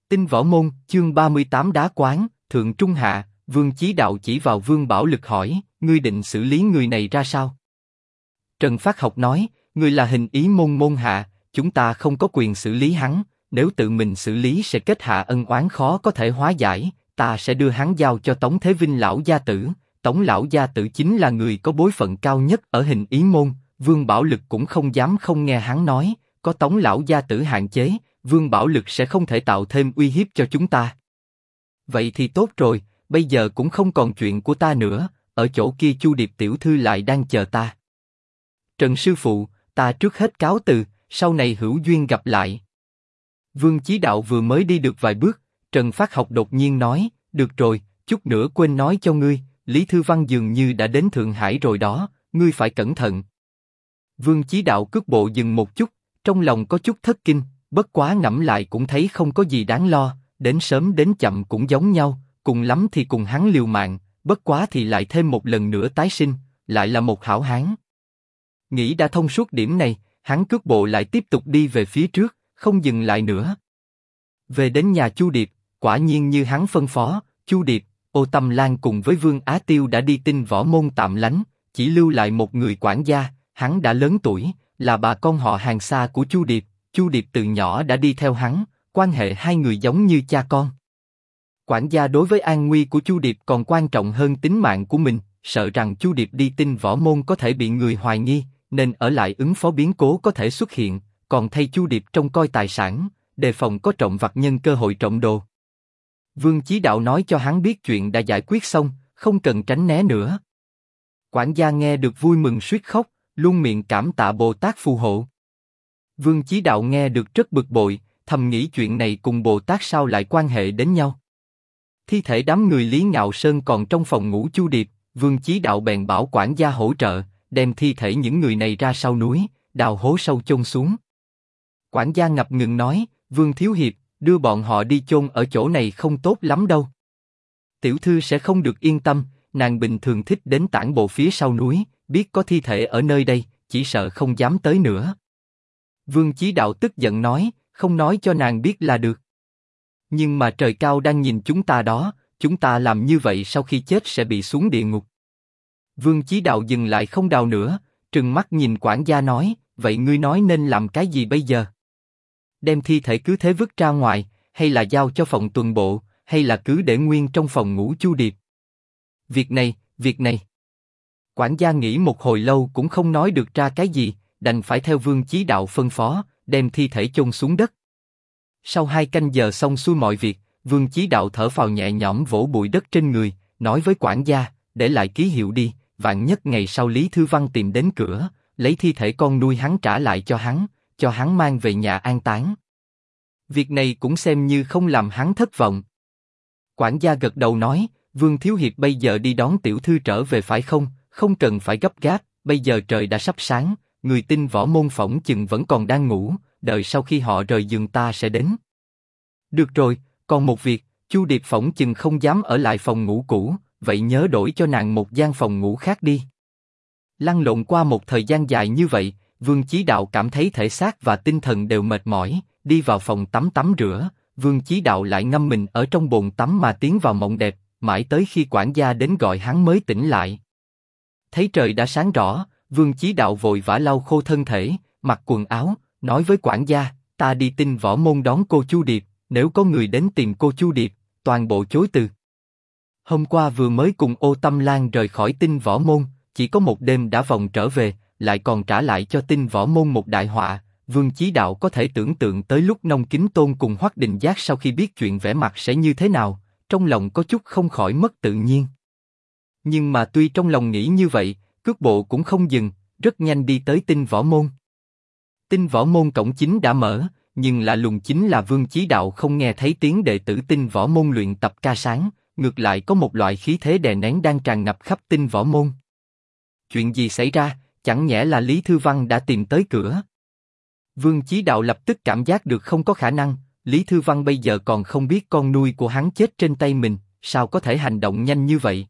Tinh Võ Môn, chương 38 Đá Quán, Thượng Trung Hạ. Vương Chí Đạo chỉ vào Vương Bảo Lực hỏi, ngươi định xử lý người này ra sao? Trần Phát Học nói, người là hình ý môn môn hạ, chúng ta không có quyền xử lý hắn, nếu tự mình xử lý sẽ kết hạ ân oán khó có thể hóa giải, ta sẽ đưa hắn giao cho Tống Thế Vinh lão gia tử. Tống lão gia tử chính là người có bối phận cao nhất ở hình ý môn. Vương Bảo Lực cũng không dám không nghe hắn nói, có Tống lão gia tử hạn chế, Vương Bảo Lực sẽ không thể tạo thêm uy hiếp cho chúng ta. Vậy thì tốt rồi, bây giờ cũng không còn chuyện của ta nữa, ở chỗ kia Chu Điệp tiểu thư lại đang chờ ta. Trần sư phụ, ta trước hết cáo từ, sau này hữu duyên gặp lại. Vương Chí Đạo vừa mới đi được vài bước, Trần Phát Học đột nhiên nói, được rồi, chút nữa quên nói cho ngươi, Lý Thư Văn dường như đã đến Thượng Hải rồi đó, ngươi phải cẩn thận. Vương Chí Đạo cước bộ dừng một chút, trong lòng có chút thất kinh, bất quá ngẫm lại cũng thấy không có gì đáng lo, đến sớm đến chậm cũng giống nhau, cùng lắm thì cùng hắn liều mạng, bất quá thì lại thêm một lần nữa tái sinh, lại là một hảo hán. Nghĩ đã thông suốt điểm này, hắn cước bộ lại tiếp tục đi về phía trước, không dừng lại nữa. Về đến nhà Chu Điệp, quả nhiên như hắn phân phó, Chu Điệp, Ô Tâm Lan cùng với Vương Á Tiêu đã đi Tinh Võ Môn tạm lánh, chỉ lưu lại một người quản gia, hắn đã lớn tuổi, là bà con họ hàng xa của Chu Điệp. Chu Điệp từ nhỏ đã đi theo hắn, quan hệ hai người giống như cha con. Quản gia đối với an nguy của Chu Điệp còn quan trọng hơn tính mạng của mình, sợ rằng Chu Điệp đi Tinh Võ Môn có thể bị người hoài nghi, nên ở lại ứng phó biến cố có thể xuất hiện, còn thay Chu Điệp trông coi tài sản, đề phòng có trộm vặt nhân cơ hội trộm đồ. Vương Chí Đạo nói cho hắn biết chuyện đã giải quyết xong, không cần tránh né nữa. Quản gia nghe được vui mừng suýt khóc, luôn miệng cảm tạ Bồ Tát phù hộ. Vương Chí Đạo nghe được rất bực bội, thầm nghĩ chuyện này cùng Bồ Tát sao lại quan hệ đến nhau. Thi thể đám người Lý Ngạo Sơn còn trong phòng ngủ Chu Điệp, Vương Chí Đạo bèn bảo quản gia hỗ trợ, đem thi thể những người này ra sau núi, đào hố sâu chôn xuống. Quản gia ngập ngừng nói, Vương Thiếu Hiệp, đưa bọn họ đi chôn ở chỗ này không tốt lắm đâu. Tiểu thư sẽ không được yên tâm, nàng bình thường thích đến tản bộ phía sau núi, biết có thi thể ở nơi đây, chỉ sợ không dám tới nữa. Vương Chí Đạo tức giận nói, không nói cho nàng biết là được. Nhưng mà trời cao đang nhìn chúng ta đó, chúng ta làm như vậy sau khi chết sẽ bị xuống địa ngục. Vương Chí Đạo dừng lại không đào nữa, trừng mắt nhìn quản gia nói, vậy ngươi nói nên làm cái gì bây giờ? Đem thi thể cứ thế vứt ra ngoài, hay là giao cho phòng tuần bộ, hay là cứ để nguyên trong phòng ngủ Chu Điệp? Việc này. Quản gia nghĩ một hồi lâu cũng không nói được ra cái gì, đành phải theo Vương Chí Đạo phân phó, đem thi thể chôn xuống đất. Sau 2 canh giờ xong xuôi mọi việc, Vương Chí Đạo thở phào nhẹ nhõm vỗ bụi đất trên người, nói với quản gia, để lại ký hiệu đi, vạn nhất ngày sau Lý Thư Văn tìm đến cửa, lấy thi thể con nuôi hắn trả lại cho hắn mang về nhà an táng. Việc này cũng xem như không làm hắn thất vọng. Quản gia gật đầu nói, Vương Thiếu Hiệp bây giờ đi đón tiểu thư trở về phải không? Không cần phải gấp gáp, bây giờ trời đã sắp sáng, người Tinh Võ Môn phỏng chừng vẫn còn đang ngủ, đợi sau khi họ rời giường ta sẽ đến. Được rồi, còn một việc, Chu Điệp phỏng chừng không dám ở lại phòng ngủ cũ, vậy nhớ đổi cho nàng một gian phòng ngủ khác đi. Lăn lộn qua một thời gian dài như vậy, Vương Chí Đạo cảm thấy thể xác và tinh thần đều mệt mỏi, đi vào phòng tắm tắm rửa, Vương Chí Đạo lại ngâm mình ở trong bồn tắm mà tiến vào mộng đẹp, mãi tới khi quản gia đến gọi hắn mới tỉnh lại. Thấy trời đã sáng rõ, Vương Chí Đạo vội vã lau khô thân thể, mặc quần áo, nói với quản gia, ta đi Tinh Võ Môn đón cô Chu Điệp, nếu có người đến tìm cô Chu Điệp, toàn bộ chối từ. Hôm qua vừa mới cùng Ô Tâm Lan rời khỏi Tinh Võ Môn, chỉ có một đêm đã vòng trở về, lại còn trả lại cho Tinh Võ Môn một đại họa. Vương Chí Đạo có thể tưởng tượng tới lúc Nông Kính Tôn cùng Hoắc Đình Giác sau khi biết chuyện vẻ mặt sẽ như thế nào, trong lòng có chút không khỏi mất tự nhiên. Nhưng mà tuy trong lòng nghĩ như vậy, cước bộ cũng không dừng, rất nhanh đi tới Tinh Võ Môn. Tinh Võ Môn cổng chính đã mở, nhưng lạ lùng chính là Vương Chí Đạo không nghe thấy tiếng đệ tử Tinh Võ Môn luyện tập ca sáng, ngược lại có một loại khí thế đè nén đang tràn ngập khắp Tinh Võ Môn. Chuyện gì xảy ra? Chẳng nhẽ là Lý Thư Văn đã tìm tới cửa? Vương Chí Đạo lập tức cảm giác được không có khả năng, Lý Thư Văn bây giờ còn không biết con nuôi của hắn chết trên tay mình, sao có thể hành động nhanh như vậy?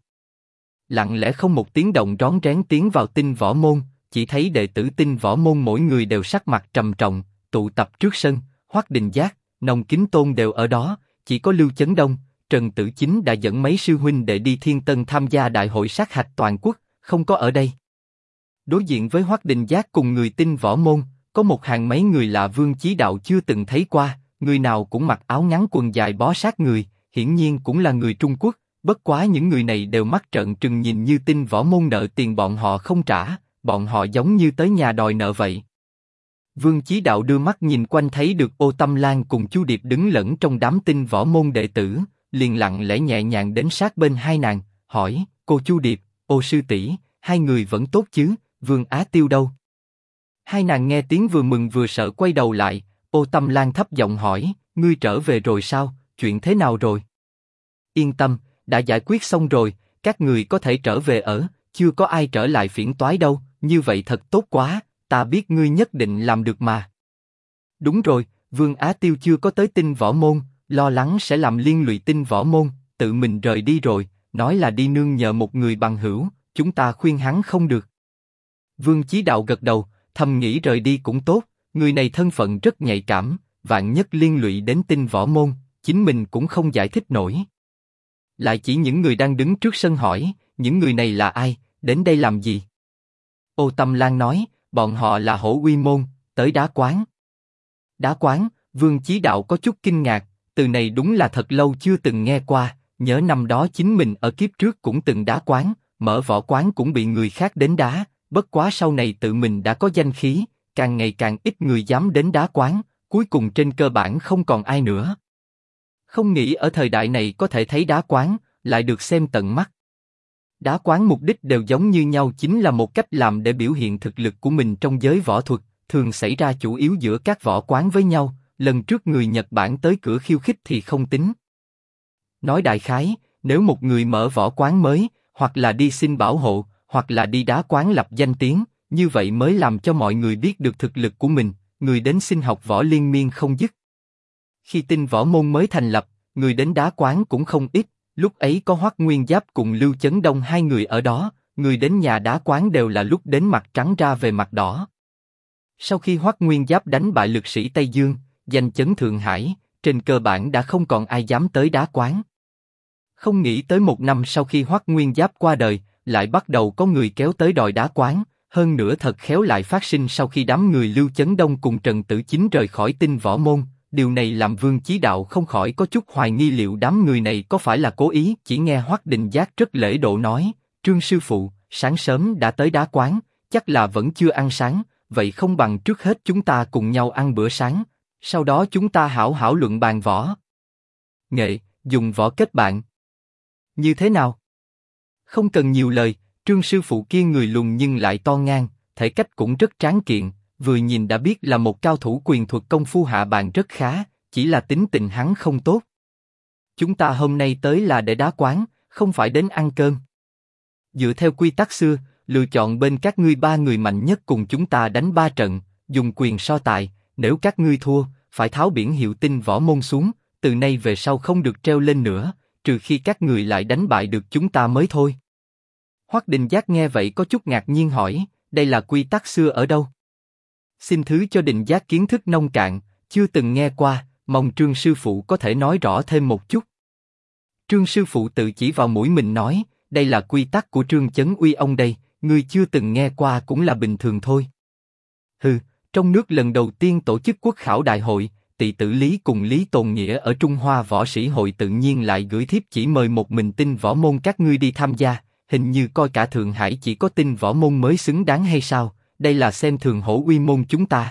Lặng lẽ không một tiếng động rón rén tiến vào Tinh Võ Môn, chỉ thấy đệ tử Tinh Võ Môn mỗi người đều sắc mặt trầm trọng, tụ tập trước sân, Hoắc Đình Giác, Nông Kính Tôn đều ở đó, chỉ có Lưu Chấn Đông, Trần Tử Chính đã dẫn mấy sư huynh đệ đi Thiên Tân tham gia đại hội sát hạch toàn quốc, không có ở đây. Đối diện với Hoắc Đình Giác cùng người Tinh Võ Môn, có một hàng mấy người lạ Vương Chí Đạo chưa từng thấy qua, người nào cũng mặc áo ngắn quần dài bó sát người, hiển nhiên cũng là người Trung Quốc. Bất quá những người này đều mắt trợn trừng nhìn như Tinh Võ Môn nợ tiền bọn họ không trả, bọn họ giống như tới nhà đòi nợ vậy. Vương Chí Đạo đưa mắt nhìn quanh thấy được Ô Tâm Lan cùng Chu Điệp đứng lẫn trong đám Tinh Võ Môn đệ tử, liền lặng lẽ nhẹ nhàng đến sát bên hai nàng, hỏi: cô Chu Điệp, Ô sư tỷ, hai người vẫn tốt chứ? Vương Á Tiêu đâu? Hai nàng nghe tiếng vừa mừng vừa sợ quay đầu lại. Ô Tâm Lan thấp giọng hỏi: ngươi trở về rồi sao? Chuyện thế nào rồi? Yên tâm, đã giải quyết xong rồi, các người có thể trở về ở, chưa có ai trở lại phiền toái đâu. Như vậy thật tốt quá, ta biết ngươi nhất định làm được mà. Đúng rồi, Vương Á Tiêu chưa có tới Tinh Võ Môn, lo lắng sẽ làm liên lụy Tinh Võ Môn, tự mình rời đi rồi, nói là đi nương nhờ một người bằng hữu, chúng ta khuyên hắn không được. Vương Chí Đạo gật đầu, thầm nghĩ rời đi cũng tốt, người này thân phận rất nhạy cảm, vạn nhất liên lụy đến Tinh Võ Môn, chính mình cũng không giải thích nổi. Lại chỉ những người đang đứng trước sân hỏi, những người này là ai, đến đây làm gì? Ô Tâm Lan nói, bọn họ là Hổ Uy Môn, tới đá quán. Đá quán? Vương Chí Đạo có chút kinh ngạc, từ này đúng là thật lâu chưa từng nghe qua, nhớ năm đó chính mình ở kiếp trước cũng từng đá quán, mở võ quán cũng bị người khác đến đá, bất quá sau này tự mình đã có danh khí, càng ngày càng ít người dám đến đá quán, cuối cùng trên cơ bản không còn ai nữa. Không nghĩ ở thời đại này có thể thấy đá quán, lại được xem tận mắt. Đá quán mục đích đều giống như nhau, chính là một cách làm để biểu hiện thực lực của mình trong giới võ thuật, thường xảy ra chủ yếu giữa các võ quán với nhau, lần trước người Nhật Bản tới cửa khiêu khích thì không tính. Nói đại khái, nếu một người mở võ quán mới, hoặc là đi xin bảo hộ, hoặc là đi đá quán lập danh tiếng, như vậy mới làm cho mọi người biết được thực lực của mình, người đến xin học võ liên miên không dứt. Khi Tinh Võ Môn mới thành lập, người đến đá quán cũng không ít, lúc ấy có Hoắc Nguyên Giáp cùng Lưu Chấn Đông hai người ở đó, người đến nhà đá quán đều là lúc đến mặt trắng ra về mặt đỏ. Sau khi Hoắc Nguyên Giáp đánh bại lực sĩ Tây Dương, danh chấn Thượng Hải, trên cơ bản đã không còn ai dám tới đá quán. Không nghĩ tới một năm sau khi Hoắc Nguyên Giáp qua đời, lại bắt đầu có người kéo tới đòi đá quán, hơn nữa thật khéo lại phát sinh sau khi đám người Lưu Chấn Đông cùng Trần Tử Chính rời khỏi Tinh Võ Môn. Điều này làm Vương Chí Đạo không khỏi có chút hoài nghi liệu đám người này có phải là cố ý. Chỉ nghe Hoắc Đình Giác rất lễ độ nói: Trương sư phụ, sáng sớm đã tới đá quán, chắc là vẫn chưa ăn sáng, vậy không bằng trước hết chúng ta cùng nhau ăn bữa sáng, sau đó chúng ta hảo hảo luận bàn võ nghệ, dùng võ kết bạn. Như thế nào? Không cần nhiều lời, Trương sư phụ kia người lùn nhưng lại to ngang, thể cách cũng rất tráng kiện, vừa nhìn đã biết là một cao thủ quyền thuật công phu hạ bàn rất khá, chỉ là tính tình hắn không tốt. Chúng ta hôm nay tới là để đá quán, không phải đến ăn cơm. Dựa theo quy tắc xưa, lựa chọn bên các ngươi ba người mạnh nhất cùng chúng ta đánh ba trận, dùng quyền so tài, nếu các ngươi thua, phải tháo biển hiệu Tinh Võ Môn xuống, từ nay về sau không được treo lên nữa, trừ khi các người lại đánh bại được chúng ta mới thôi. Hoắc Đình Giác nghe vậy có chút ngạc nhiên hỏi, đây là quy tắc xưa ở đâu? Xin thứ cho Đình Giác kiến thức nông cạn, chưa từng nghe qua, mong Trương sư phụ có thể nói rõ thêm một chút. Trương sư phụ tự chỉ vào mũi mình nói, đây là quy tắc của Trương Chấn Uy ông đây, ngươi chưa từng nghe qua cũng là bình thường thôi. Hừ, trong nước lần đầu tiên tổ chức quốc khảo đại hội, Tỳ Tử Lý cùng Lý Tồn Nghĩa ở Trung Hoa Võ Sĩ Hội tự nhiên lại gửi thiếp chỉ mời một mình Tinh Võ Môn các ngươi đi tham gia, hình như coi cả Thượng Hải chỉ có Tinh Võ Môn mới xứng đáng hay sao? Đây là xem thường Hổ Uy Môn chúng ta.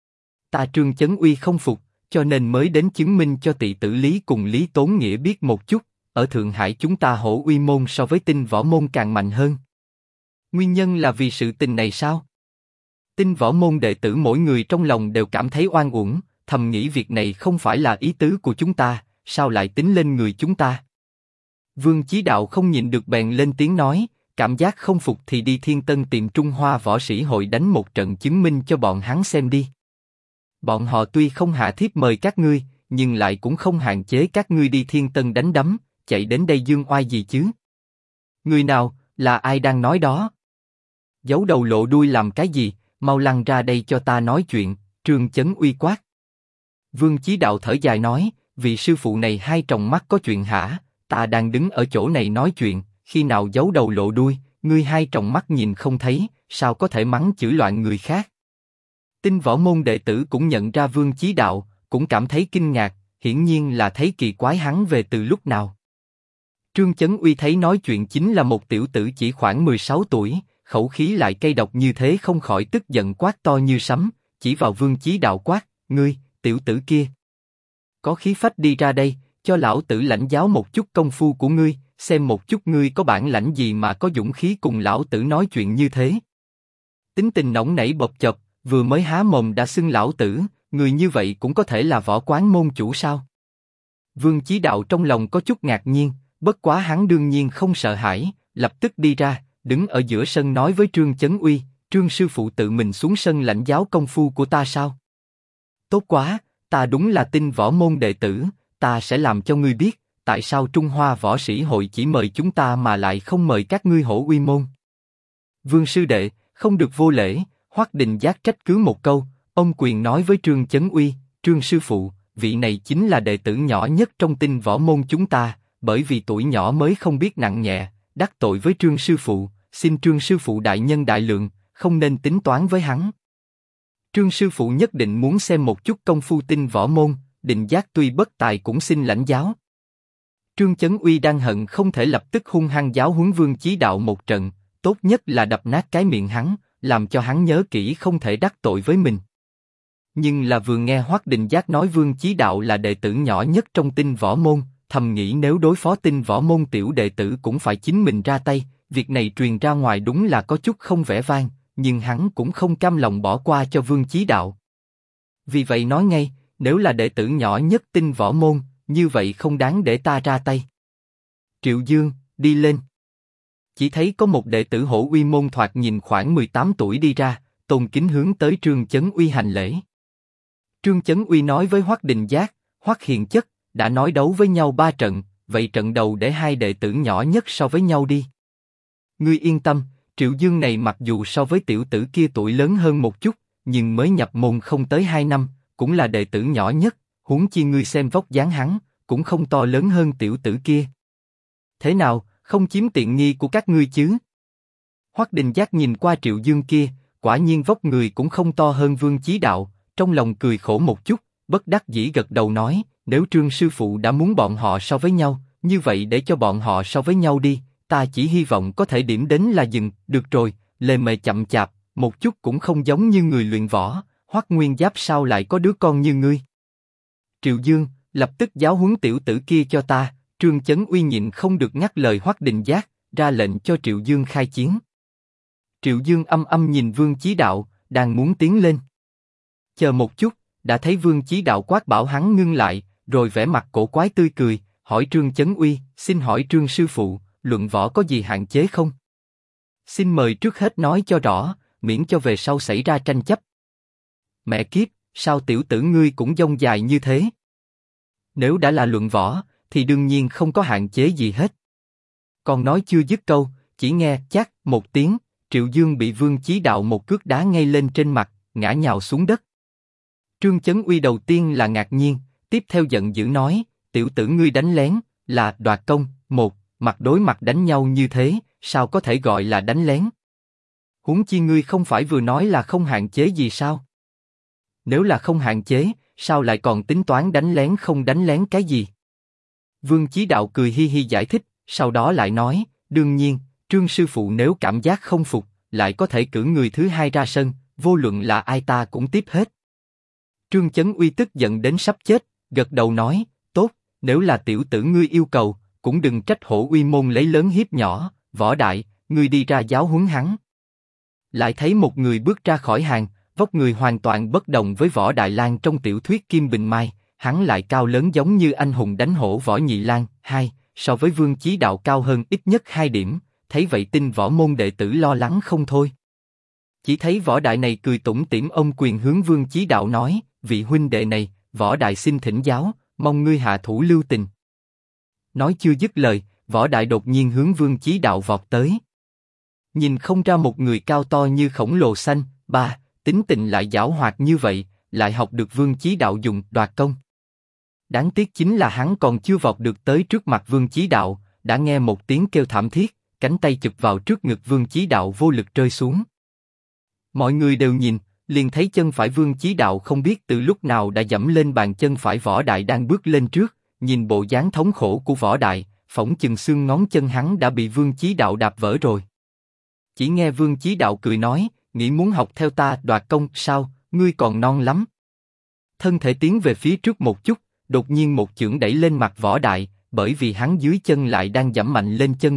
Ta Trương Chấn Uy không phục, cho nên mới đến chứng minh cho Tỳ Tử Lý cùng Lý Tốn Nghĩa biết một chút, ở Thượng Hải chúng ta Hổ Uy Môn so với Tinh Võ Môn càng mạnh hơn. Nguyên nhân là vì sự tình này sao? Tinh Võ Môn đệ tử mỗi người trong lòng đều cảm thấy oan uổng, thầm nghĩ việc này không phải là ý tứ của chúng ta, sao lại tính lên người chúng ta? Vương Chí Đạo không nhịn được bèn lên tiếng nói, cảm giác không phục thì đi Thiên Tân tìm Trung Hoa Võ Sĩ Hội đánh một trận chứng minh cho bọn hắn xem đi. Bọn họ tuy không hạ thiếp mời các ngươi, nhưng lại cũng không hạn chế các ngươi đi Thiên Tân đánh đấm, chạy đến đây dương oai gì chứ? Người nào, là ai đang nói đó? Giấu đầu lộ đuôi làm cái gì, mau lăn ra đây cho ta nói chuyện, Trương Chấn Uy quát. Vương Chí Đạo thở dài nói, vị sư phụ này hai tròng mắt có chuyện hả? Ta đang đứng ở chỗ này nói chuyện, khi nào giấu đầu lộ đuôi, ngươi hai tròng mắt nhìn không thấy, sao có thể mắng chửi loạn người khác? Tinh võ môn đệ tử cũng nhận ra Vương Chí Đạo, cũng cảm thấy kinh ngạc, hiển nhiên là thấy kỳ quái hắn về từ lúc nào. Trương Chấn Uy thấy nói chuyện chính là một tiểu tử chỉ khoảng 16 tuổi, khẩu khí lại cay độc như thế không khỏi tức giận quát to như sấm, chỉ vào Vương Chí Đạo quát, ngươi, tiểu tử kia. Có khí phách đi ra đây, cho lão tử lãnh giáo một chút công phu của ngươi, xem một chút ngươi có bản lãnh gì mà có dũng khí cùng lão tử nói chuyện như thế. Tính tình nóng nảy bộc chộp, vừa mới há mồm đã xưng lão tử, người như vậy cũng có thể là võ quán môn chủ sao? Vương Chí Đạo trong lòng có chút ngạc nhiên, bất quá hắn đương nhiên không sợ hãi, lập tức đi ra, đứng ở giữa sân nói với Trương Chấn Uy, Trương sư phụ tự mình xuống sân lãnh giáo công phu của ta sao? Tốt quá, ta đúng là Tinh võ môn đệ tử, ta sẽ làm cho ngươi biết, tại sao Trung Hoa võ sĩ hội chỉ mời chúng ta mà lại không mời các ngươi Hổ Uy môn. Vương sư đệ, không được vô lễ. Hoắc Đình Giác trách cứ một câu, ông quyền nói với Trương Chấn Uy, Trương sư phụ, vị này chính là đệ tử nhỏ nhất trong Tinh võ môn chúng ta, bởi vì tuổi nhỏ mới không biết nặng nhẹ, đắc tội với Trương sư phụ, xin Trương sư phụ đại nhân đại lượng, không nên tính toán với hắn. Trương sư phụ nhất định muốn xem một chút công phu Tinh võ môn, Đình Giác tuy bất tài cũng xin lãnh giáo. Trương Chấn Uy đang hận không thể lập tức hung hăng giáo huấn Vương Chí Đạo một trận, tốt nhất là đập nát cái miệng hắn, làm cho hắn nhớ kỹ không thể đắc tội với mình. Nhưng là vừa nghe Hoắc Đình Giác nói Vương Chí Đạo là đệ tử nhỏ nhất trong Tinh võ môn, thầm nghĩ nếu đối phó Tinh võ môn tiểu đệ tử cũng phải chính mình ra tay, việc này truyền ra ngoài đúng là có chút không vẻ vang, nhưng hắn cũng không cam lòng bỏ qua cho Vương Chí Đạo. Vì vậy nói ngay, nếu là đệ tử nhỏ nhất Tinh võ môn, như vậy không đáng để ta ra tay. Triệu Dương, đi lên. Chỉ thấy có một đệ tử Hổ Uy môn thoạt nhìn khoảng 18 tuổi đi ra, tôn kính hướng tới Trương Chấn Uy hành lễ. Trương Chấn Uy nói với Hoắc Đình Giác, Hoắc Hiền Chất, đã nói đấu với nhau 3 trận, vậy trận đầu để hai đệ tử nhỏ nhất so với nhau đi. Ngươi yên tâm, Triệu Dương này mặc dù so với tiểu tử kia tuổi lớn hơn một chút, nhưng mới nhập môn không tới 2 năm, cũng là đệ tử nhỏ nhất, huống chi ngươi xem vóc dáng hắn, cũng không to lớn hơn tiểu tử kia. Thế nào, không chiếm tiện nghi của các ngươi chứ? Hoắc Đình Giác nhìn qua Triệu Dương kia, quả nhiên vóc người cũng không to hơn Vương Chí Đạo, trong lòng cười khổ một chút, bất đắc dĩ gật đầu nói, nếu Trương sư phụ đã muốn bọn họ so với nhau, như vậy để cho bọn họ so với nhau đi, ta chỉ hy vọng có thể điểm đến là dừng, được rồi, lề mề chậm chạp, một chút cũng không giống như người luyện võ, Hoắc Nguyên Giáp sao lại có đứa con như ngươi? Triệu Dương, lập tức giáo huấn tiểu tử kia cho ta. Trương Chấn Uy nhịn không được ngắt lời Hoắc Đình Giác, ra lệnh cho Triệu Dương khai chiến. Triệu Dương âm âm nhìn Vương Chí Đạo, đang muốn tiến lên. Chờ một chút, đã thấy Vương Chí Đạo quát bảo hắn ngưng lại, rồi vẻ mặt cổ quái tươi cười, hỏi Trương Chấn Uy, xin hỏi Trương sư phụ, luận võ có gì hạn chế không? Xin mời trước hết nói cho rõ, miễn cho về sau xảy ra tranh chấp. Mẹ kiếp, sao tiểu tử ngươi cũng dông dài như thế? Nếu đã là luận võ, thì đương nhiên không có hạn chế gì hết. Còn nói chưa dứt câu, chỉ nghe chát một tiếng, Triệu Dương bị Vương Chí Đạo một cước đá ngay lên trên mặt, ngã nhào xuống đất. Trương Chấn Uy đầu tiên là ngạc nhiên, tiếp theo giận dữ nói, tiểu tử ngươi đánh lén, là đoạt công, một, mặt đối mặt đánh nhau như thế, sao có thể gọi là đánh lén? Huống chi ngươi không phải vừa nói là không hạn chế gì sao? Nếu là không hạn chế, sao lại còn tính toán đánh lén không đánh lén cái gì? Vương Chí Đạo cười hi hi giải thích, sau đó lại nói, đương nhiên, Trương sư phụ nếu cảm giác không phục, lại có thể cử người thứ hai ra sân, vô luận là ai ta cũng tiếp hết. Trương Chấn Uy tức giận đến sắp chết, gật đầu nói, tốt, nếu là tiểu tử ngươi yêu cầu, cũng đừng trách Hổ Uy môn lấy lớn hiếp nhỏ, Võ Đại, ngươi đi ra giáo huấn hắn. Lại thấy một người bước ra khỏi hàng, vóc người hoàn toàn bất đồng với Võ Đại Lang trong tiểu thuyết Kim Bình Mai. Hắn lại cao lớn giống như anh hùng đánh hổ Võ Nhị Lang, so với Vương Chí Đạo cao hơn ít nhất 2 điểm, thấy vậy Tinh võ môn đệ tử lo lắng không thôi. Chỉ thấy Võ Đại này cười tủm tỉm ôm quyền hướng Vương Chí Đạo nói, vị huynh đệ này, Võ Đại xin thỉnh giáo, mong ngươi hạ thủ lưu tình. Nói chưa dứt lời, Võ Đại đột nhiên hướng Vương Chí Đạo vọt tới. Nhìn không ra một người cao to như khổng lồ xanh, tính tình lại giảo hoạt như vậy, lại học được Vương Chí Đạo dùng đoạt công. Đáng tiếc chính là hắn còn chưa vọt được tới trước mặt Vương Chí Đạo, đã nghe một tiếng kêu thảm thiết, cánh tay chụp vào trước ngực Vương Chí Đạo vô lực rơi xuống. Mọi người đều nhìn, liền thấy chân phải Vương Chí Đạo không biết từ lúc nào đã dẫm lên bàn chân phải Võ Đại đang bước lên trước, nhìn bộ dáng thống khổ của Võ Đại, phỏng chừng xương ngón chân hắn đã bị Vương Chí Đạo đạp vỡ rồi. Chỉ nghe Vương Chí Đạo cười nói, nghĩ muốn học theo ta đoạt công sao, ngươi còn non lắm. Thân thể tiến về phía trước một chút, đột nhiên một chưởng đẩy lên mặt Võ Đại, bởi vì hắn dưới chân lại đang giẫm mạnh lên chân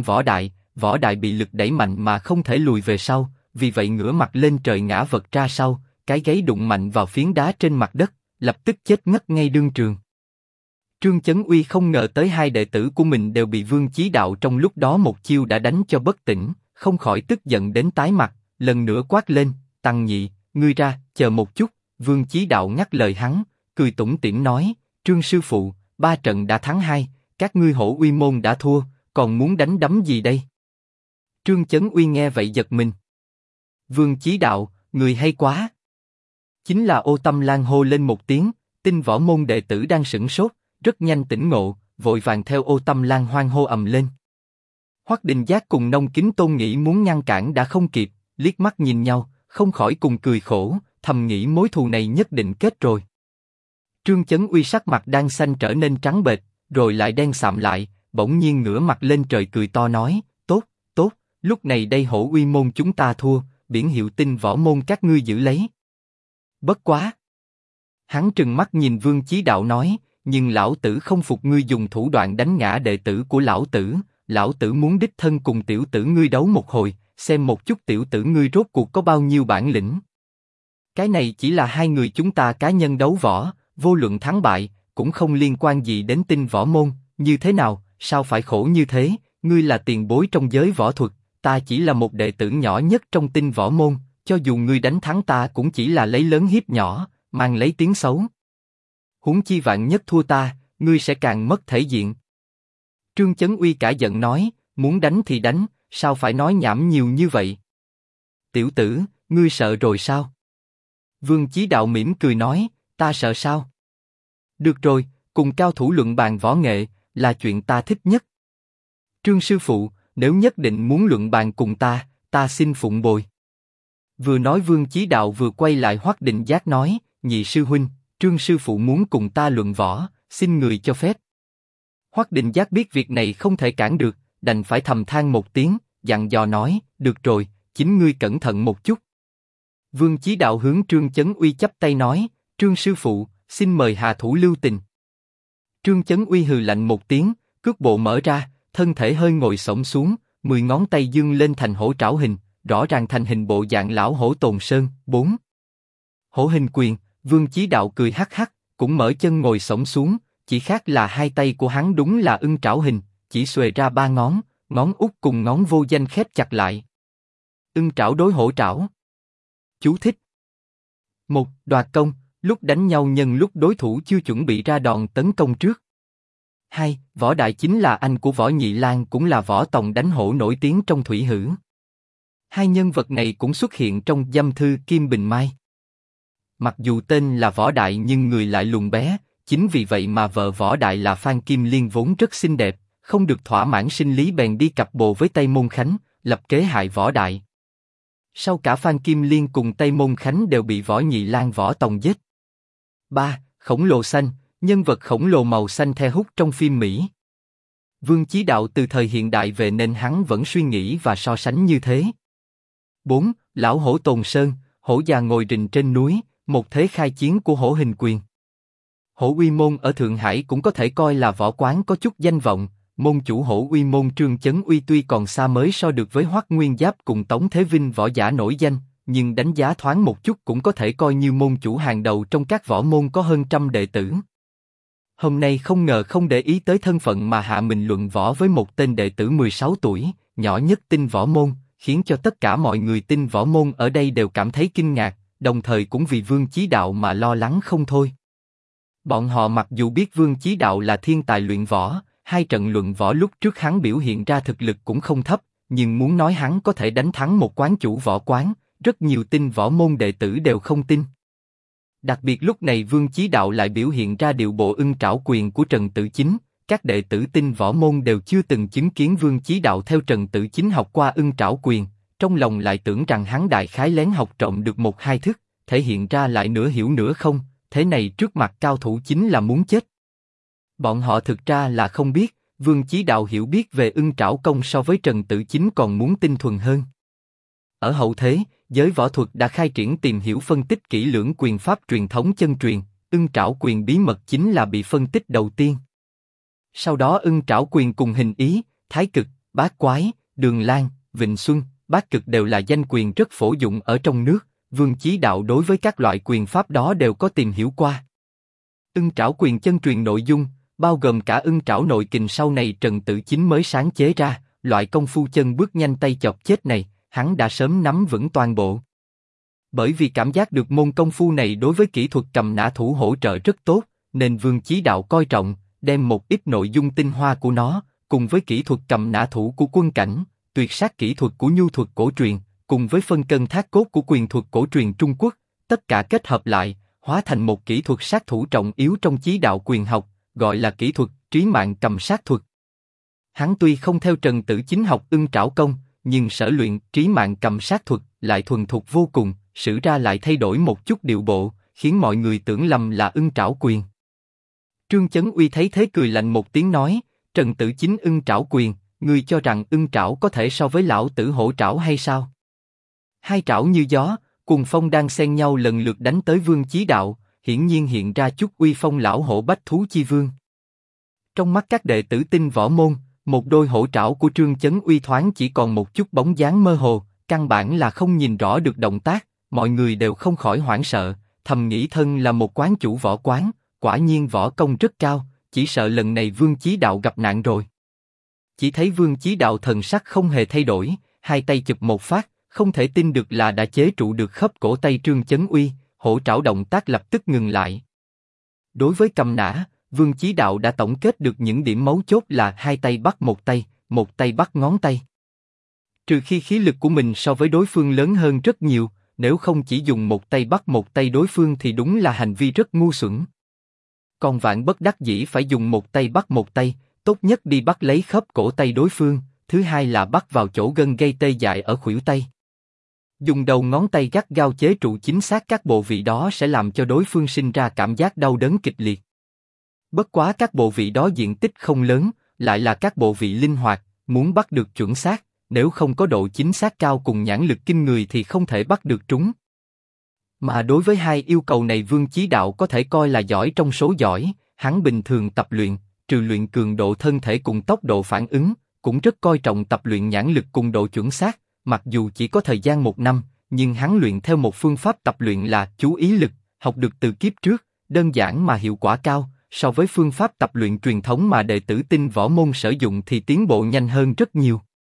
Võ Đại bị lực đẩy mạnh mà không thể lùi về sau, vì vậy ngửa mặt lên trời ngã vật ra sau, cái gáy đụng mạnh vào phiến đá trên mặt đất, lập tức chết ngất ngay đương trường. Trương Chấn Uy không ngờ tới hai đệ tử của mình đều bị Vương Chí Đạo trong lúc đó một chiêu đã đánh cho bất tỉnh, không khỏi tức giận đến tái mặt, lần nữa quát lên, Tăng Nhị, ngươi ra, chờ một chút. Vương Chí Đạo ngắt lời hắn, cười tủm tỉm nói, Trương sư phụ, 3 trận đã thắng 2, các ngươi Hổ Uy môn đã thua, còn muốn đánh đấm gì đây? Trương Chấn Uy nghe vậy giật mình. Vương Chí Đạo, người hay quá. Chính là Ô Tâm Lan hô lên một tiếng, Tinh Võ môn đệ tử đang sửng sốt, rất nhanh tỉnh ngộ, vội vàng theo Ô Tâm Lan hoan hô ầm lên. Hoắc Đình Giác cùng Nông Kính Tôn nghĩ muốn ngăn cản đã không kịp, liếc mắt nhìn nhau, không khỏi cùng cười khổ, thầm nghĩ mối thù này nhất định kết rồi. Trương Chấn Uy sắc mặt đang xanh trở nên trắng bệch, rồi lại đen sạm lại, bỗng nhiên ngửa mặt lên trời cười to nói, tốt, tốt, lúc này đây Hổ Uy môn chúng ta thua, biển hiệu Tinh Võ môn các ngươi giữ lấy. Bất quá. Hắn trừng mắt nhìn Vương Chí Đạo nói, nhưng lão tử không phục ngươi dùng thủ đoạn đánh ngã đệ tử của lão tử muốn đích thân cùng tiểu tử ngươi đấu một hồi, xem một chút tiểu tử ngươi rốt cuộc có bao nhiêu bản lĩnh. Cái này chỉ là hai người chúng ta cá nhân đấu võ, vô luận thắng bại, cũng không liên quan gì đến Tinh Võ môn, như thế nào, sao phải khổ như thế, ngươi là tiền bối trong giới võ thuật, ta chỉ là một đệ tử nhỏ nhất trong Tinh Võ môn, cho dù ngươi đánh thắng ta cũng chỉ là lấy lớn hiếp nhỏ, mang lấy tiếng xấu. Huống chi vạn nhất thua ta, ngươi sẽ càng mất thể diện. Trương Chấn Uy cả giận nói, muốn đánh thì đánh, sao phải nói nhảm nhiều như vậy? Tiểu tử, ngươi sợ rồi sao? Vương Chí Đạo mỉm cười nói, ta sợ sao? Được rồi, cùng cao thủ luận bàn võ nghệ, là chuyện ta thích nhất. Trương sư phụ, nếu nhất định muốn luận bàn cùng ta xin phụng bồi. Vừa nói Vương Chí Đạo vừa quay lại Hoắc Định Giác nói, nhị sư huynh, Trương sư phụ muốn cùng ta luận võ, xin người cho phép. Hoắc Định Giác biết việc này không thể cản được, đành phải thầm than một tiếng, dặn dò nói, được rồi, chính ngươi cẩn thận một chút. Vương Chí Đạo hướng Trương Chấn Uy chắp tay nói, Trương sư phụ, xin mời hạ thủ lưu tình. Trương Chấn Uy hừ lạnh một tiếng, cước bộ mở ra, thân thể hơi ngồi xổm xuống, 10 ngón tay dương lên thành hổ trảo hình, rõ ràng thành hình bộ dạng lão hổ Tồn Sơn. 4. Hổ hình quyền. Vương Chí Đạo cười hắc hắc, cũng mở chân ngồi xổm xuống, chỉ khác là hai tay của hắn đúng là ưng trảo hình, chỉ xuề ra 3 ngón, ngón út cùng ngón vô danh khép chặt lại. Ưng trảo đối hổ trảo. Chú thích. 1. Đoạt công, lúc đánh nhau nhân lúc đối thủ chưa chuẩn bị ra đòn tấn công trước. 2. Võ Đại chính là anh của Võ Nhị Lang, cũng là võ tòng đánh hổ nổi tiếng trong thủy hử. Hai nhân vật này cũng xuất hiện trong Dâm Thư Kim Bình Mai. Mặc dù tên là Võ Đại nhưng người lại lùn bé, chính vì vậy mà vợ Võ Đại là Phan Kim Liên vốn rất xinh đẹp, không được thỏa mãn sinh lý bèn đi cặp bồ với Tây Môn Khánh, lập kế hại Võ Đại. Sau cả Phan Kim Liên cùng Tây Môn Khánh đều bị Võ Nhị Lang Võ Tòng giết. 3. Khổng lồ xanh, nhân vật khổng lồ màu xanh the hút trong phim Mỹ. Vương Chí Đạo từ thời hiện đại về nên hắn vẫn suy nghĩ và so sánh như thế. 4. Lão hổ Tồn Sơn, hổ già ngồi rình trên núi, một thế khai chiến của hổ hình quyền. Hổ Uy môn ở Thượng Hải cũng có thể coi là võ quán có chút danh vọng, môn chủ Hổ Uy môn Trương Chấn Uy tuy còn xa mới so được với Hoắc Nguyên Giáp cùng Tống Thế Vinh võ giả nổi danh, nhưng đánh giá thoáng một chút cũng có thể coi như môn chủ hàng đầu trong các võ môn có hơn 100 đệ tử. Hôm nay không ngờ không để ý tới thân phận mà hạ mình luận võ với một tên đệ tử 16 tuổi, nhỏ nhất Tinh Võ môn, khiến cho tất cả mọi người Tinh Võ môn ở đây đều cảm thấy kinh ngạc, đồng thời cũng vì Vương Chí Đạo mà lo lắng không thôi. Bọn họ mặc dù biết Vương Chí Đạo là thiên tài luyện võ, hai trận luận võ lúc trước hắn biểu hiện ra thực lực cũng không thấp, nhưng muốn nói hắn có thể đánh thắng một quán chủ võ quán, rất nhiều Tinh Võ môn đệ tử đều không tin. Đặc biệt lúc này Vương Chí Đạo lại biểu hiện ra điệu bộ ưng trảo quyền của Trần Tử Chính, các đệ tử tinh võ môn đều chưa từng chứng kiến Vương Chí Đạo theo Trần Tử Chính học qua ưng trảo quyền, trong lòng lại tưởng rằng hắn đại khái lén học trộm được một hai thức, thể hiện ra lại nửa hiểu nửa không, thế này trước mặt cao thủ chính là muốn chết. Bọn họ thực ra là không biết, Vương Chí Đạo hiểu biết về ưng trảo công so với Trần Tử Chính còn muốn tinh thuần hơn. Ở hậu thế, giới võ thuật đã khai triển tìm hiểu phân tích kỹ lưỡng quyền pháp truyền thống chân truyền, ưng trảo quyền bí mật chính là bị phân tích đầu tiên. Sau đó ưng trảo quyền cùng hình ý, thái cực, bát quái, đường lan, vịnh xuân, bát cực đều là danh quyền rất phổ dụng ở trong nước, Vương Chí Đạo đối với các loại quyền pháp đó đều có tìm hiểu qua. Ưng trảo quyền chân truyền nội dung, bao gồm cả ưng trảo nội kình sau này Trần Tử Chính mới sáng chế ra, loại công phu chân bước nhanh tay chọc chết này, hắn đã sớm nắm vững toàn bộ. Bởi vì cảm giác được môn công phu này đối với kỹ thuật cầm nã thủ hỗ trợ rất tốt, nên Vương Chí Đạo coi trọng, đem một ít nội dung tinh hoa của nó, cùng với kỹ thuật cầm nã thủ của quân cảnh, tuyệt sát kỹ thuật của nhu thuật cổ truyền, cùng với phân cân thác cốt của quyền thuật cổ truyền Trung Quốc, tất cả kết hợp lại, hóa thành một kỹ thuật sát thủ trọng yếu trong chí đạo quyền học, gọi là kỹ thuật trí mạng cầm sát thuật. Hắn tuy không theo Trần Tử Chính học ưng trảo công, nhưng sở luyện trí mạng cầm sát thuật lại thuần thục vô cùng, sử ra lại thay đổi một chút điệu bộ, khiến mọi người tưởng lầm là ưng trảo quyền. Trương Chấn Uy thấy thế cười lạnh một tiếng nói, Trần Tử Chính ưng trảo quyền, ngươi cho rằng ưng trảo có thể so với lão tử hổ trảo hay sao? Hai trảo như gió, cùng phong đang xen nhau lần lượt đánh tới Vương Chí Đạo, hiển nhiên hiện ra chút uy phong lão hổ bách thú chi vương. Trong mắt các đệ tử tinh võ môn, một đôi hổ trảo của Trương Chấn Uy thoáng chỉ còn một chút bóng dáng mơ hồ, căn bản là không nhìn rõ được động tác, mọi người đều không khỏi hoảng sợ, thầm nghĩ thân là một quán chủ võ quán, quả nhiên võ công rất cao, chỉ sợ lần này Vương Chí Đạo gặp nạn rồi. Chỉ thấy Vương Chí Đạo thần sắc không hề thay đổi, hai tay chụp một phát, không thể tin được là đã chế trụ được khớp cổ tay Trương Chấn Uy, hổ trảo động tác lập tức ngừng lại. Đối với cầm nã, Vương Chí Đạo đã tổng kết được những điểm mấu chốt là hai tay bắt một tay bắt ngón tay. Trừ khi khí lực của mình so với đối phương lớn hơn rất nhiều, nếu không chỉ dùng một tay bắt một tay đối phương thì đúng là hành vi rất ngu xuẩn. Còn vạn bất đắc dĩ phải dùng một tay bắt một tay, tốt nhất đi bắt lấy khớp cổ tay đối phương, thứ hai là bắt vào chỗ gân gây tê dại ở khuỷu tay. Dùng đầu ngón tay gắt gao chế trụ chính xác các bộ vị đó sẽ làm cho đối phương sinh ra cảm giác đau đớn kịch liệt. Bất quá các bộ vị đó diện tích không lớn, lại là các bộ vị linh hoạt, muốn bắt được chuẩn xác, nếu không có độ chính xác cao cùng nhãn lực kinh người thì không thể bắt được chúng. Mà đối với hai yêu cầu này Vương Chí Đạo có thể coi là giỏi trong số giỏi, hắn bình thường tập luyện, trừ luyện cường độ thân thể cùng tốc độ phản ứng, cũng rất coi trọng tập luyện nhãn lực cùng độ chuẩn xác, mặc dù chỉ có thời gian 1 năm, nhưng hắn luyện theo một phương pháp tập luyện là chú ý lực, học được từ kiếp trước, đơn giản mà hiệu quả cao, so với phương pháp tập luyện truyền thống mà đệ tử tinh võ môn sử dụng thì tiến bộ nhanh hơn rất nhiều.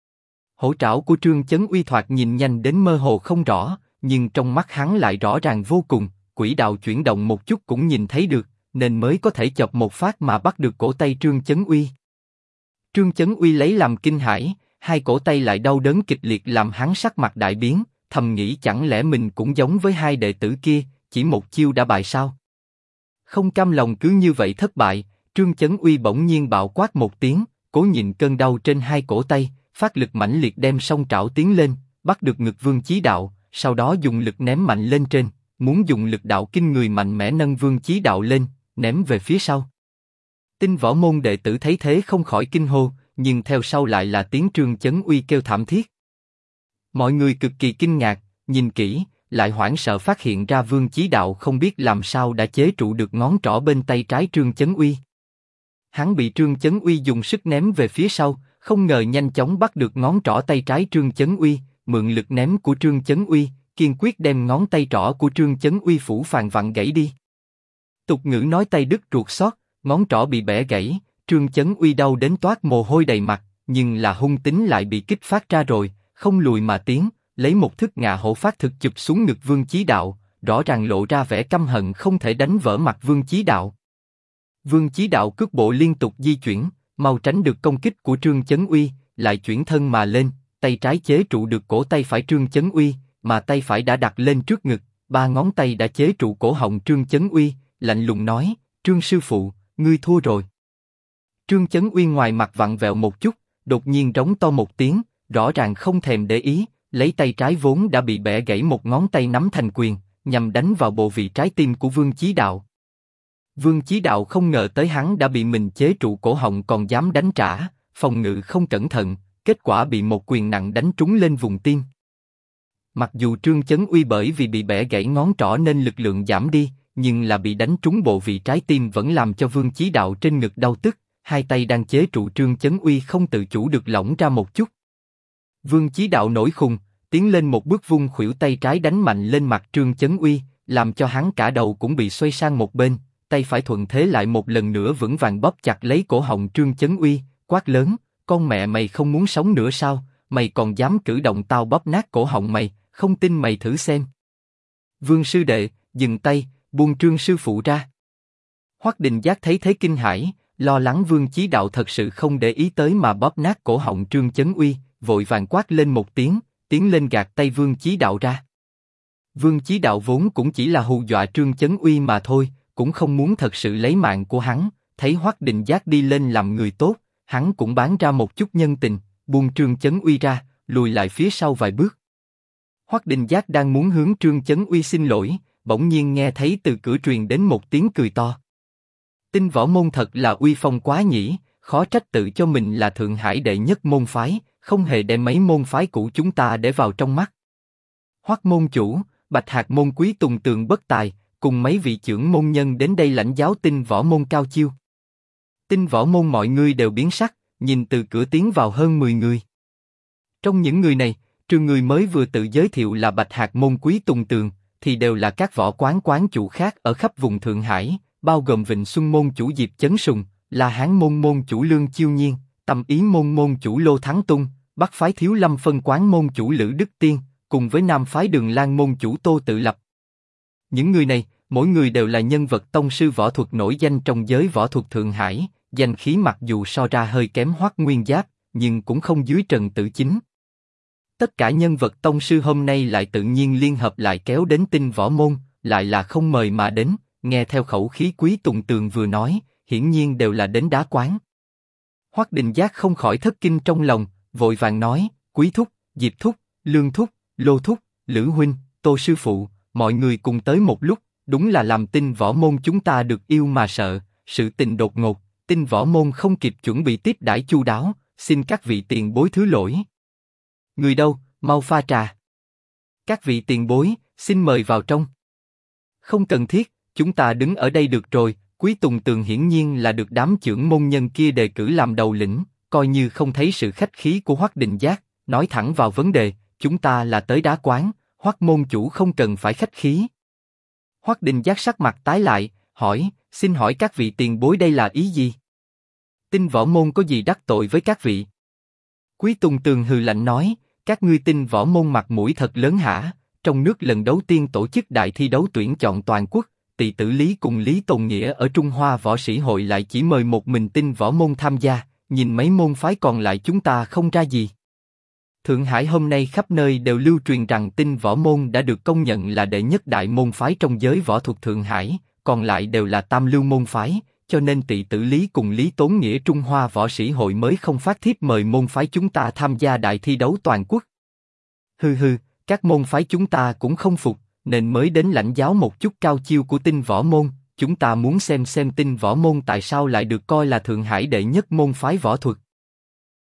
Hổ trảo của Trương Chấn Uy thoạt nhìn nhanh đến mơ hồ không rõ, nhưng trong mắt hắn lại rõ ràng vô cùng, quỹ đạo chuyển động một chút cũng nhìn thấy được, nên mới có thể chọc một phát mà bắt được cổ tay Trương Chấn Uy. Trương Chấn Uy lấy làm kinh hãi, hai cổ tay lại đau đớn kịch liệt làm hắn sắc mặt đại biến, thầm nghĩ chẳng lẽ mình cũng giống với hai đệ tử kia, chỉ một chiêu đã bại sao? Không cam lòng cứ như vậy thất bại, Trương Chấn Uy bỗng nhiên bạo quát một tiếng, cố nhịn cơn đau trên hai cổ tay, phát lực mãnh liệt đem song trảo tiến lên, bắt được ngực Vương Chí Đạo, sau đó dùng lực ném mạnh lên trên, muốn dùng lực đạo kinh người mạnh mẽ nâng Vương Chí Đạo lên, ném về phía sau. Tinh võ môn đệ tử thấy thế không khỏi kinh hô, nhưng theo sau lại là tiếng Trương Chấn Uy kêu thảm thiết. Mọi người cực kỳ kinh ngạc, nhìn kỹ, lại hoảng sợ phát hiện ra Vương Chí Đạo không biết làm sao đã chế trụ được ngón trỏ bên tay trái Trương Chấn Uy. Hắn bị Trương Chấn Uy dùng sức ném về phía sau, không ngờ nhanh chóng bắt được ngón trỏ tay trái Trương Chấn Uy, mượn lực ném của Trương Chấn Uy, kiên quyết đem ngón tay trỏ của Trương Chấn Uy phủ phàng vặn gãy đi. Tục ngữ nói tay đứt ruột xót, ngón trỏ bị bẻ gãy, Trương Chấn Uy đau đến toát mồ hôi đầy mặt, nhưng là hung tính lại bị kích phát ra rồi, không lùi mà tiến, lấy một thức ngạ hổ phát thực chụp xuống ngực Vương Chí Đạo, rõ ràng lộ ra vẻ căm hận không thể đánh vỡ mặt Vương Chí Đạo. Vương Chí Đạo cước bộ liên tục di chuyển, mau tránh được công kích của Trương Chấn Uy, lại chuyển thân mà lên, tay trái chế trụ được cổ tay phải Trương Chấn Uy, mà tay phải đã đặt lên trước ngực, ba ngón tay đã chế trụ cổ họng Trương Chấn Uy, lạnh lùng nói, Trương sư phụ, ngươi thua rồi. Trương Chấn Uy ngoài mặt vặn vẹo một chút, đột nhiên rống to một tiếng, rõ ràng không thèm để ý, lấy tay trái vốn đã bị bẻ gãy một ngón tay nắm thành quyền, nhằm đánh vào bộ vị trái tim của Vương Chí Đạo. Vương Chí Đạo không ngờ tới hắn đã bị mình chế trụ cổ họng còn dám đánh trả, phòng ngự không cẩn thận, kết quả bị một quyền nặng đánh trúng lên vùng tim. Mặc dù Trương Chấn Uy bởi vì bị bẻ gãy ngón trỏ nên lực lượng giảm đi, nhưng là bị đánh trúng bộ vị trái tim vẫn làm cho Vương Chí Đạo trên ngực đau tức, hai tay đang chế trụ Trương Chấn Uy không tự chủ được lỏng ra một chút. Vương Chí Đạo nổi khùng, tiến lên một bước vung khuỷu tay trái đánh mạnh lên mặt Trương Chấn Uy, làm cho hắn cả đầu cũng bị xoay sang một bên, tay phải thuận thế lại một lần nữa vững vàng bóp chặt lấy cổ họng Trương Chấn Uy, quát lớn, con mẹ mày không muốn sống nữa sao, mày còn dám cử động tao bóp nát cổ họng mày, không tin mày thử xem. Vương sư đệ, dừng tay, buông Trương sư phụ ra. Hoắc Đình Giác thấy thế kinh hãi, lo lắng Vương Chí Đạo thật sự không để ý tới mà bóp nát cổ họng Trương Chấn Uy, vội vàng quát lên một tiếng, tiến lên gạt tay Vương Chí Đạo ra. Vương Chí Đạo vốn cũng chỉ là hù dọa Trương Chấn Uy mà thôi, cũng không muốn thật sự lấy mạng của hắn, thấy Hoắc Đình Giác đi lên làm người tốt, hắn cũng bán ra một chút nhân tình, buông Trương Chấn Uy ra, lùi lại phía sau vài bước. Hoắc Đình Giác đang muốn hướng Trương Chấn Uy xin lỗi, bỗng nhiên nghe thấy từ cửa truyền đến một tiếng cười to. Tinh Võ Môn thật là uy phong quá nhỉ, khó trách tự cho mình là Thượng Hải đệ nhất môn phái, không hề đem mấy môn phái cũ chúng ta để vào trong mắt. Hoắc môn chủ, Bạch Hạc môn Quý Tùng Tường bất tài, cùng mấy vị trưởng môn nhân đến đây lãnh giáo Tinh Võ Môn cao chiêu. Tinh Võ Môn mọi người đều biến sắc, nhìn từ cửa tiến vào hơn 10 người. Trong những người này, trừ người mới vừa tự giới thiệu là Bạch Hạc môn Quý Tùng Tường, thì đều là các võ quán chủ khác ở khắp vùng Thượng Hải, bao gồm Vịnh Xuân môn chủ Diệp Chấn Sùng, La Hán môn môn chủ Lương Chiêu Nhiên, Tâm Ý môn môn chủ Lô Thắng Tung, Bắc phái Thiếu Lâm phân quán môn chủ Lữ Đức Tiên, cùng với Nam phái Đường Lan môn chủ Tô Tự Lập. Những người này, mỗi người đều là nhân vật tông sư võ thuật nổi danh trong giới võ thuật Thượng Hải, danh khí mặc dù so ra hơi kém Hoắc Nguyên Giáp, nhưng cũng không dưới Trần Tự Chính. Tất cả nhân vật tông sư hôm nay lại tự nhiên liên hợp lại kéo đến Tinh Võ Môn, lại là không mời mà đến, nghe theo khẩu khí Quý Tùng Tường vừa nói, hiển nhiên đều là đến đá quán. Hoắc Đình Giác không khỏi thất kinh trong lòng, vội vàng nói, Quý thúc, Diệp thúc, Lương thúc, Lô thúc, Lữ huynh, Tô sư phụ, mọi người cùng tới một lúc, đúng là làm Tinh Võ Môn chúng ta được yêu mà sợ, sự tình đột ngột, Tinh Võ Môn không kịp chuẩn bị tiếp đãi chu đáo, xin các vị tiền bối thứ lỗi. Người đâu, mau pha trà. Các vị tiền bối, xin mời vào trong. Không cần thiết, chúng ta đứng ở đây được rồi. Quý Tùng Tường hiển nhiên là được đám trưởng môn nhân kia đề cử làm đầu lĩnh, coi như không thấy sự khách khí của Hoắc Đình Giác, nói thẳng vào vấn đề, chúng ta là tới đá quán, Hoắc môn chủ không cần phải khách khí. Hoắc Đình Giác sắc mặt tái lại, hỏi, xin hỏi các vị tiền bối đây là ý gì? Tinh Võ Môn có gì đắc tội với các vị? Quý Tùng Tường hừ lạnh nói, các ngươi Tinh Võ Môn mặt mũi thật lớn hả? Trong nước lần đầu tiên tổ chức đại thi đấu tuyển chọn toàn quốc, Tỳ Tử Lý cùng Lý Tồn Nghĩa ở Trung Hoa Võ Sĩ Hội lại chỉ mời một mình Tinh Võ Môn tham gia, nhìn mấy môn phái còn lại chúng ta không ra gì. Thượng Hải hôm nay khắp nơi đều lưu truyền rằng Tinh Võ Môn đã được công nhận là đệ nhất đại môn phái trong giới võ thuật Thượng Hải, còn lại đều là tam lưu môn phái, cho nên Tỳ Tử Lý cùng Lý Tốn Nghĩa Trung Hoa Võ Sĩ Hội mới không phát thiếp mời môn phái chúng ta tham gia đại thi đấu toàn quốc. Hừ hừ, các môn phái chúng ta cũng không phục, nên mới đến lãnh giáo một chút cao chiêu của Tinh Võ Môn. Chúng ta muốn xem Tinh Võ Môn tại sao lại được coi là Thượng Hải đệ nhất môn phái võ thuật.